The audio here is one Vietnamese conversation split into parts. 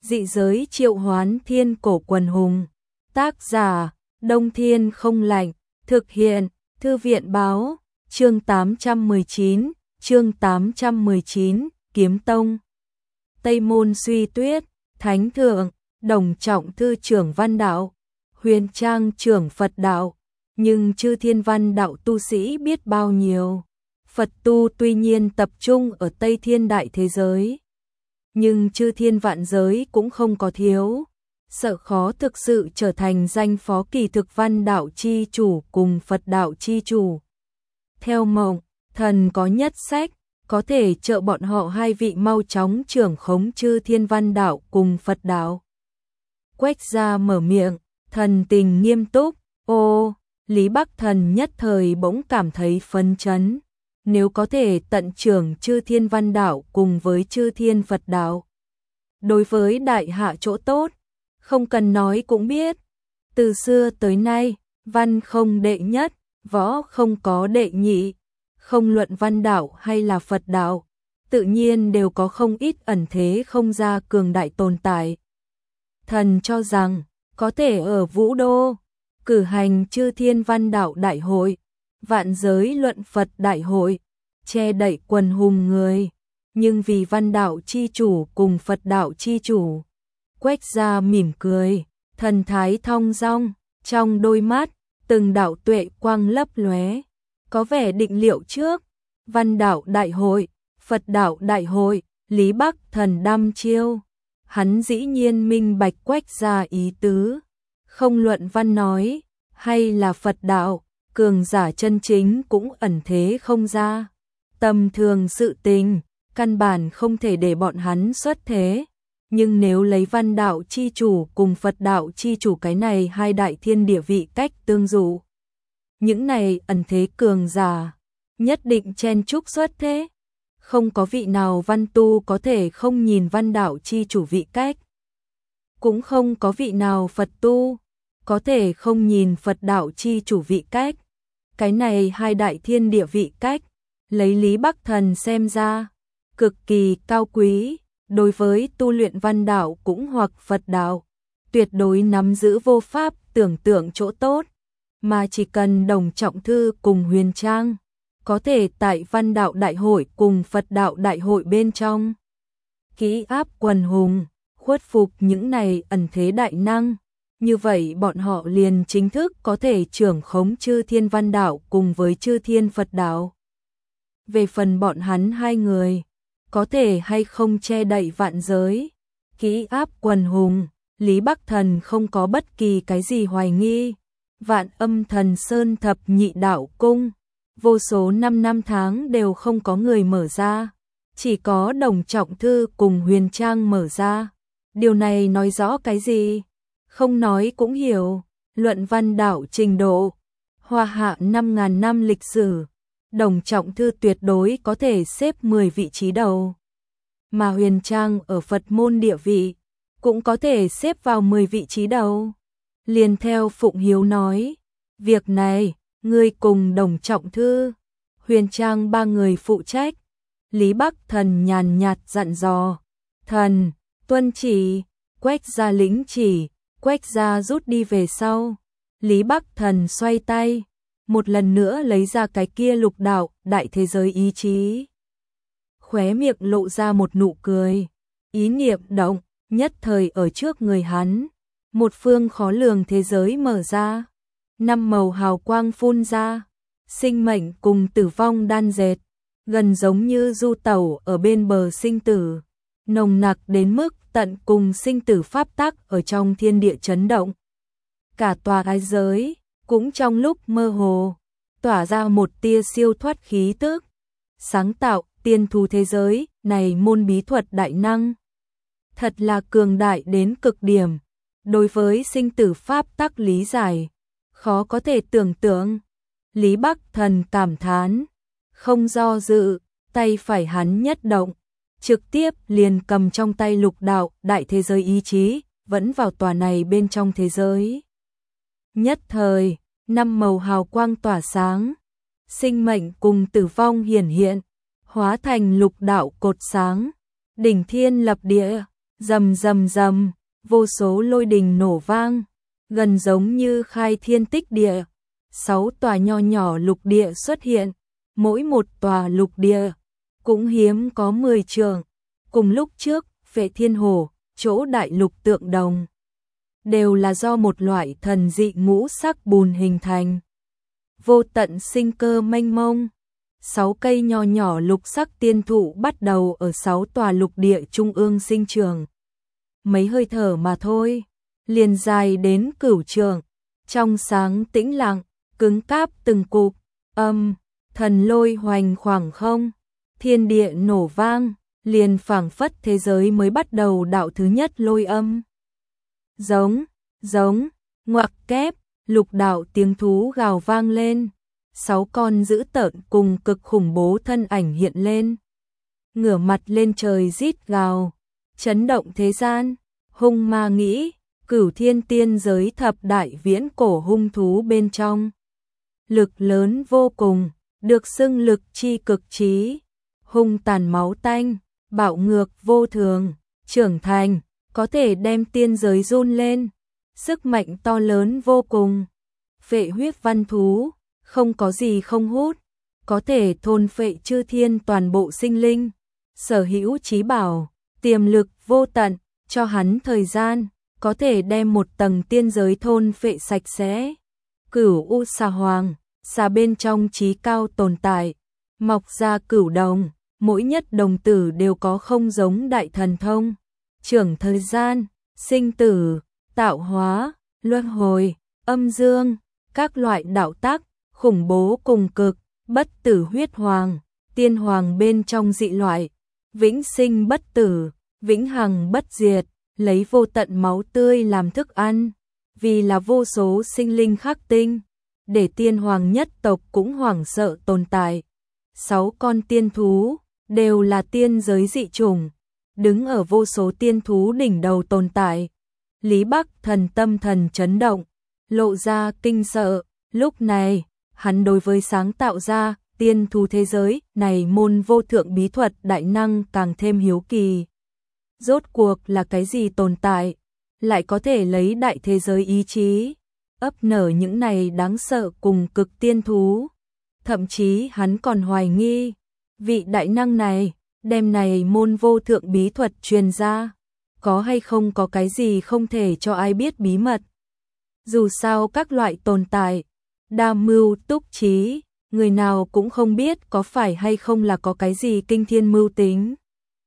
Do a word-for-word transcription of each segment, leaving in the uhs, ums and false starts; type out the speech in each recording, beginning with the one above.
Dị giới triệu hoán thiên cổ quần hùng. Tác giả, Đông Thiên không lạnh. Thực hiện, Thư viện báo. Chương tám trăm mười chín, chương tám trăm mười chín, Kiếm Tông. Tây Môn Suy Tuyết, Thánh Thượng, Đồng Trọng Thư trưởng Văn Đạo, Huyền Trang trưởng Phật Đạo. Nhưng chư thiên văn đạo tu sĩ biết bao nhiêu. Phật tu tuy nhiên tập trung ở Tây Thiên Đại thế giới, nhưng chư thiên vạn giới cũng không có thiếu. Sợ khó thực sự trở thành danh phó kỳ thực văn đạo chi chủ cùng Phật đạo chi chủ. Theo mộng, thần có nhất sách, có thể trợ bọn họ hai vị mau chóng trưởng khống chư thiên văn đạo cùng Phật đạo. Quách gia mở miệng, thần tình nghiêm túc. Ô, Lý Bắc Thần nhất thời bỗng cảm thấy phấn chấn. Nếu có thể tận trưởng chư thiên văn đạo cùng với chư thiên Phật đạo, đối với đại hạ chỗ tốt, không cần nói cũng biết. Từ xưa tới nay, văn không đệ nhất, võ không có đệ nhị. Không luận văn đạo hay là Phật đạo, tự nhiên đều có không ít ẩn thế không ra cường đại tồn tại. Thần cho rằng, có thể ở Vũ Đô cử hành chư thiên văn đạo đại hội, vạn giới luận Phật đại hội, che đậy quần hùng người, nhưng vì văn đạo chi chủ cùng Phật đạo chi chủ. Quách gia mỉm cười, thần thái thong dong, trong đôi mắt từng đạo tuệ quang lấp lóe, có vẻ định liệu trước. Văn đạo đại hội, Phật đạo đại hội, Lý Bắc Thần đăm chiêu. Hắn dĩ nhiên minh bạch Quách gia ý tứ, không luận văn nói hay là Phật đạo, cường giả chân chính cũng ẩn thế không ra. Tầm thường sự tình, căn bản không thể để bọn hắn xuất thế. Nhưng nếu lấy văn đạo chi chủ cùng Phật đạo chi chủ cái này hai đại thiên địa vị cách tương dụ, những này ẩn thế cường giả nhất định chen chúc xuất thế. Không có vị nào văn tu có thể không nhìn văn đạo chi chủ vị cách, cũng không có vị nào Phật tu có thể không nhìn Phật đạo chi chủ vị cách. Cái này hai đại thiên địa vị cách, lấy Lý Bắc Thần xem ra, cực kỳ cao quý. Đối với tu luyện văn đạo cũng hoặc Phật đạo, tuyệt đối nắm giữ vô pháp tưởng tượng chỗ tốt. Mà chỉ cần Đồng Trọng Thư cùng Huyền Trang có thể tại văn đạo đại hội cùng Phật đạo đại hội bên trong kỹ áp quần hùng, khuất phục những này ẩn thế đại năng, như vậy bọn họ liền chính thức có thể trưởng khống chư thiên văn đạo cùng với chư thiên Phật đạo. Về phần bọn hắn hai người, có thể hay không che đậy vạn giới, kỹ áp quần hùng, Lý Bắc Thần không có bất kỳ cái gì hoài nghi. Vạn Âm Thần Sơn thập nhị đạo cung, vô số năm năm tháng đều không có người mở ra, chỉ có Đồng Trọng Thư cùng Huyền Trang mở ra. Điều này nói rõ cái gì? Không nói cũng hiểu, luận văn đạo trình độ, Hoa Hạ năm ngàn năm lịch sử, Đồng Trọng Thư tuyệt đối có thể xếp mười vị trí đầu. Mà Huyền Trang ở Phật môn địa vị, cũng có thể xếp vào mười vị trí đầu. Liền theo Phụng Hiếu nói, việc này, ngươi cùng Đồng Trọng Thư, Huyền Trang ba người phụ trách. Lý Bắc Thần nhàn nhạt dặn dò, thần, tuân chỉ. Quách gia lĩnh chỉ, Quách gia rút đi về sau. Lý Bắc Thần xoay tay, một lần nữa lấy ra cái kia lục đạo đại thế giới ý chí. Khóe miệng lộ ra một nụ cười, ý niệm động, nhất thời ở trước người hắn, một phương khó lường thế giới mở ra, năm màu hào quang phun ra, sinh mệnh cùng tử vong đan dệt, gần giống như du tẩu ở bên bờ sinh tử, nồng nặc đến mức tận cùng sinh tử pháp tắc ở trong thiên địa chấn động. Cả tòa ái giới cũng trong lúc mơ hồ tỏa ra một tia siêu thoát khí tức. Sáng tạo tiên thú thế giới này môn bí thuật đại năng, thật là cường đại đến cực điểm. Đối với sinh tử pháp tắc lý giải, khó có thể tưởng tượng. Lý Bắc Thần cảm thán, không do dự, tay phải hắn nhất động, trực tiếp liền cầm trong tay lục đạo đại thế giới ý chí, vẫn vào tòa này bên trong thế giới. Nhất thời, năm màu hào quang tỏa sáng, sinh mệnh cùng tử vong hiển hiện, hóa thành lục đạo cột sáng, đỉnh thiên lập địa, Rầm rầm rầm, vô số lôi đình nổ vang, gần giống như khai thiên tích địa. Sáu tòa nho nhỏ lục địa xuất hiện, mỗi một tòa lục địa cũng hiếm có mười trượng. Cùng lúc trước, Phệ Thiên Hồ, chỗ đại lục tượng đồng, đều là do một loại thần dị ngũ sắc bùn hình thành. Vô tận sinh cơ mênh mông. Sáu cây nho nhỏ lục sắc tiên thụ bắt đầu ở sáu tòa lục địa trung ương sinh trưởng. Mấy hơi thở mà thôi, liền dài đến cửu trượng, trong sáng tĩnh lặng, cứng cáp từng cục, âm, thần lôi hoành khoảng không, thiên địa nổ vang, liền phảng phất thế giới mới bắt đầu đạo thứ nhất lôi âm. Giống, giống, ngoặc kép, lục đạo tiếng thú gào vang lên, sáu con dữ tợn cùng cực khủng bố thân ảnh hiện lên. Ngửa mặt lên trời rít gào, chấn động thế gian, hung ma nghĩ, cửu thiên tiên giới thập đại viễn cổ hung thú bên trong. Lực lớn vô cùng, được xưng lực chi cực trí, hung tàn máu tanh, bạo ngược vô thường, trưởng thành, có thể đem tiên giới run lên, sức mạnh to lớn vô cùng. Phệ huyết văn thú, không có gì không hút, có thể thôn phệ chư thiên toàn bộ sinh linh, sở hữu trí bảo, tiềm lực vô tận, cho hắn thời gian, có thể đem một tầng tiên giới thôn phệ sạch sẽ. Cửu U Xà Hoàng, xà bên trong trí cao tồn tại, mọc ra cửu đồng, mỗi nhất đồng tử đều có không giống đại thần thông, trưởng thời gian, sinh tử, tạo hóa, luân hồi, âm dương, các loại đạo tác, khủng bố cùng cực, bất tử huyết hoàng, tiên hoàng bên trong dị loại, vĩnh sinh bất tử, vĩnh hằng bất diệt, lấy vô tận máu tươi làm thức ăn, vì là vô số sinh linh khắc tinh, để tiên hoàng nhất tộc cũng hoảng sợ tồn tại. Sáu con tiên thú, đều là tiên giới dị chủng, đứng ở vô số tiên thú đỉnh đầu tồn tại. Lý Bắc Thần tâm thần chấn động, lộ ra kinh sợ, lúc này, hắn đối với sáng tạo ra tiên thú thế giới này môn vô thượng bí thuật đại năng càng thêm hiếu kỳ. Rốt cuộc là cái gì tồn tại, lại có thể lấy đại thế giới ý chí, ấp nở những này đáng sợ cùng cực tiên thú. Thậm chí hắn còn hoài nghi, vị đại năng này, đem này môn vô thượng bí thuật truyền ra, có hay không có cái gì không thể cho ai biết bí mật. Dù sao các loại tồn tại, đa mưu túc trí, người nào cũng không biết có phải hay không là có cái gì kinh thiên mưu tính.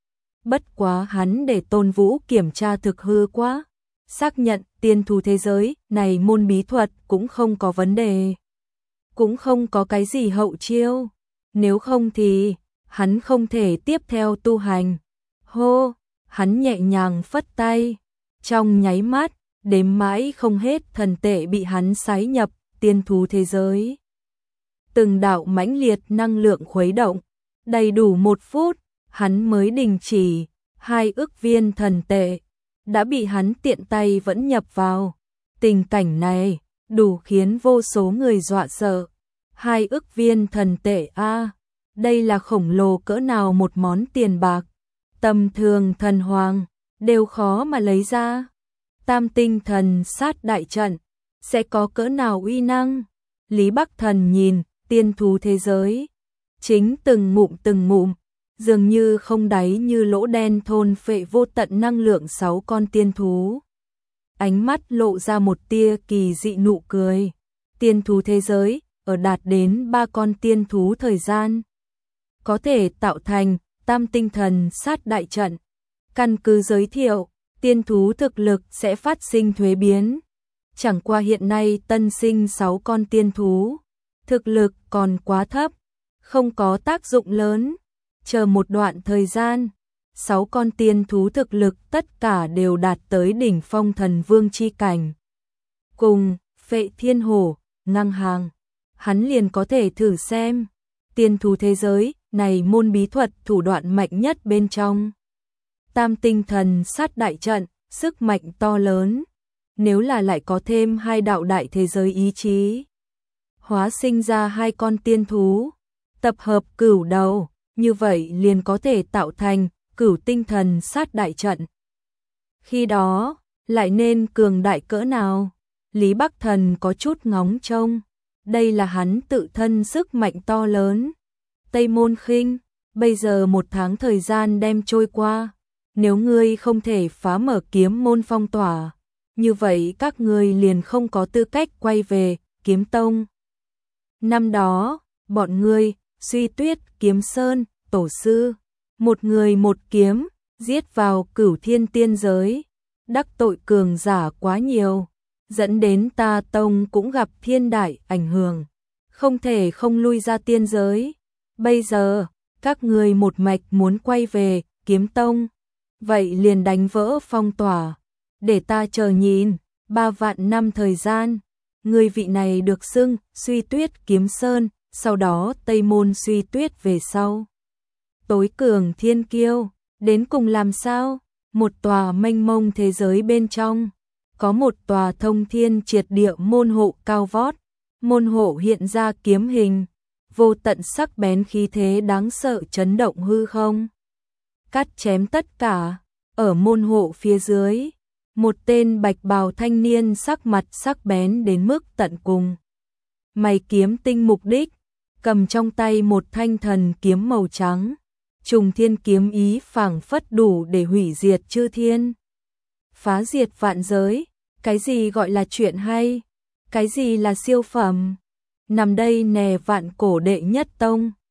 Bất quá hắn để Tôn Vũ kiểm tra thực hư quá, xác nhận tiên thú thế giới này môn bí thuật cũng không có vấn đề, cũng không có cái gì hậu chiêu, nếu không thì hắn không thể tiếp theo tu hành. Hô, hắn nhẹ nhàng phất tay, trong nháy mắt, đếm mãi không hết thần tệ bị hắn sái nhập tiên thú thế giới. Từng đạo mãnh liệt năng lượng khuấy động, đầy đủ một phút, hắn mới đình chỉ, hai ức viên thần tệ đã bị hắn tiện tay vẫn nhập vào. Tình cảnh này đủ khiến vô số người dọa sợ. Hai ức viên thần tệ a, đây là khổng lồ cỡ nào một món tiền bạc, tầm thường thần hoàng đều khó mà lấy ra. Tam tinh thần sát đại trận sẽ có cỡ nào uy năng? Lý Bắc Thần nhìn tiên thú thế giới, chính từng ngụm từng ngụm, dường như không đáy như lỗ đen thôn phệ vô tận năng lượng sáu con tiên thú. Ánh mắt lộ ra một tia kỳ dị nụ cười. Tiên thú thế giới, ở đạt đến ba con tiên thú thời gian, có thể tạo thành tam tinh thần sát đại trận. Căn cứ giới thiệu, tiên thú thực lực sẽ phát sinh thuế biến. Chẳng qua hiện nay tân sinh sáu con tiên thú, thực lực còn quá thấp, không có tác dụng lớn. Chờ một đoạn thời gian, sáu con tiên thú thực lực tất cả đều đạt tới đỉnh phong thần vương chi cảnh. Cùng Phệ Thiên Hổ ngang hàng, hắn liền có thể thử xem tiên thú thế giới này môn bí thuật thủ đoạn mạnh nhất bên trong. Tam tinh thần sát đại trận, sức mạnh to lớn, nếu là lại có thêm hai đạo đại thế giới ý chí, hóa sinh ra hai con tiên thú, tập hợp cửu đầu, như vậy liền có thể tạo thành cửu tinh thần sát đại trận. Khi đó, lại nên cường đại cỡ nào? Lý Bắc Thần có chút ngóng trông. Đây là hắn tự thân sức mạnh to lớn. Tây Môn Khinh, bây giờ một tháng thời gian đem trôi qua. Nếu ngươi không thể phá mở kiếm môn phong tỏa, như vậy các ngươi liền không có tư cách quay về Kiếm Tông. Năm đó, bọn ngươi, Suy Tuyết, Kiếm Sơn, tổ sư, một người một kiếm, giết vào Cửu Thiên tiên giới, đắc tội cường giả quá nhiều, dẫn đến ta tông cũng gặp thiên đại ảnh hưởng, không thể không lui ra tiên giới. Bây giờ, các ngươi một mạch muốn quay về Kiếm Tông, vậy liền đánh vỡ phong tỏa, để ta chờ nhìn, ba vạn năm thời gian, người vị này được xưng Suy Tuyết Kiếm Sơn, sau đó Tây Môn Suy Tuyết về sau. Tối cường thiên kiêu, đến cùng làm sao? Một tòa mênh mông thế giới bên trong, có một tòa thông thiên triệt địa môn hộ cao vót, môn hộ hiện ra kiếm hình, vô tận sắc bén khí thế đáng sợ chấn động hư không. Cắt chém tất cả, ở môn hộ phía dưới, một tên bạch bào thanh niên sắc mặt sắc bén đến mức tận cùng. Mày kiếm tinh mục đích, cầm trong tay một thanh thần kiếm màu trắng, trùng thiên kiếm ý phảng phất đủ để hủy diệt chư thiên. Phá diệt vạn giới, cái gì gọi là chuyện hay, cái gì là siêu phẩm, nằm đây nè vạn cổ đệ nhất tông,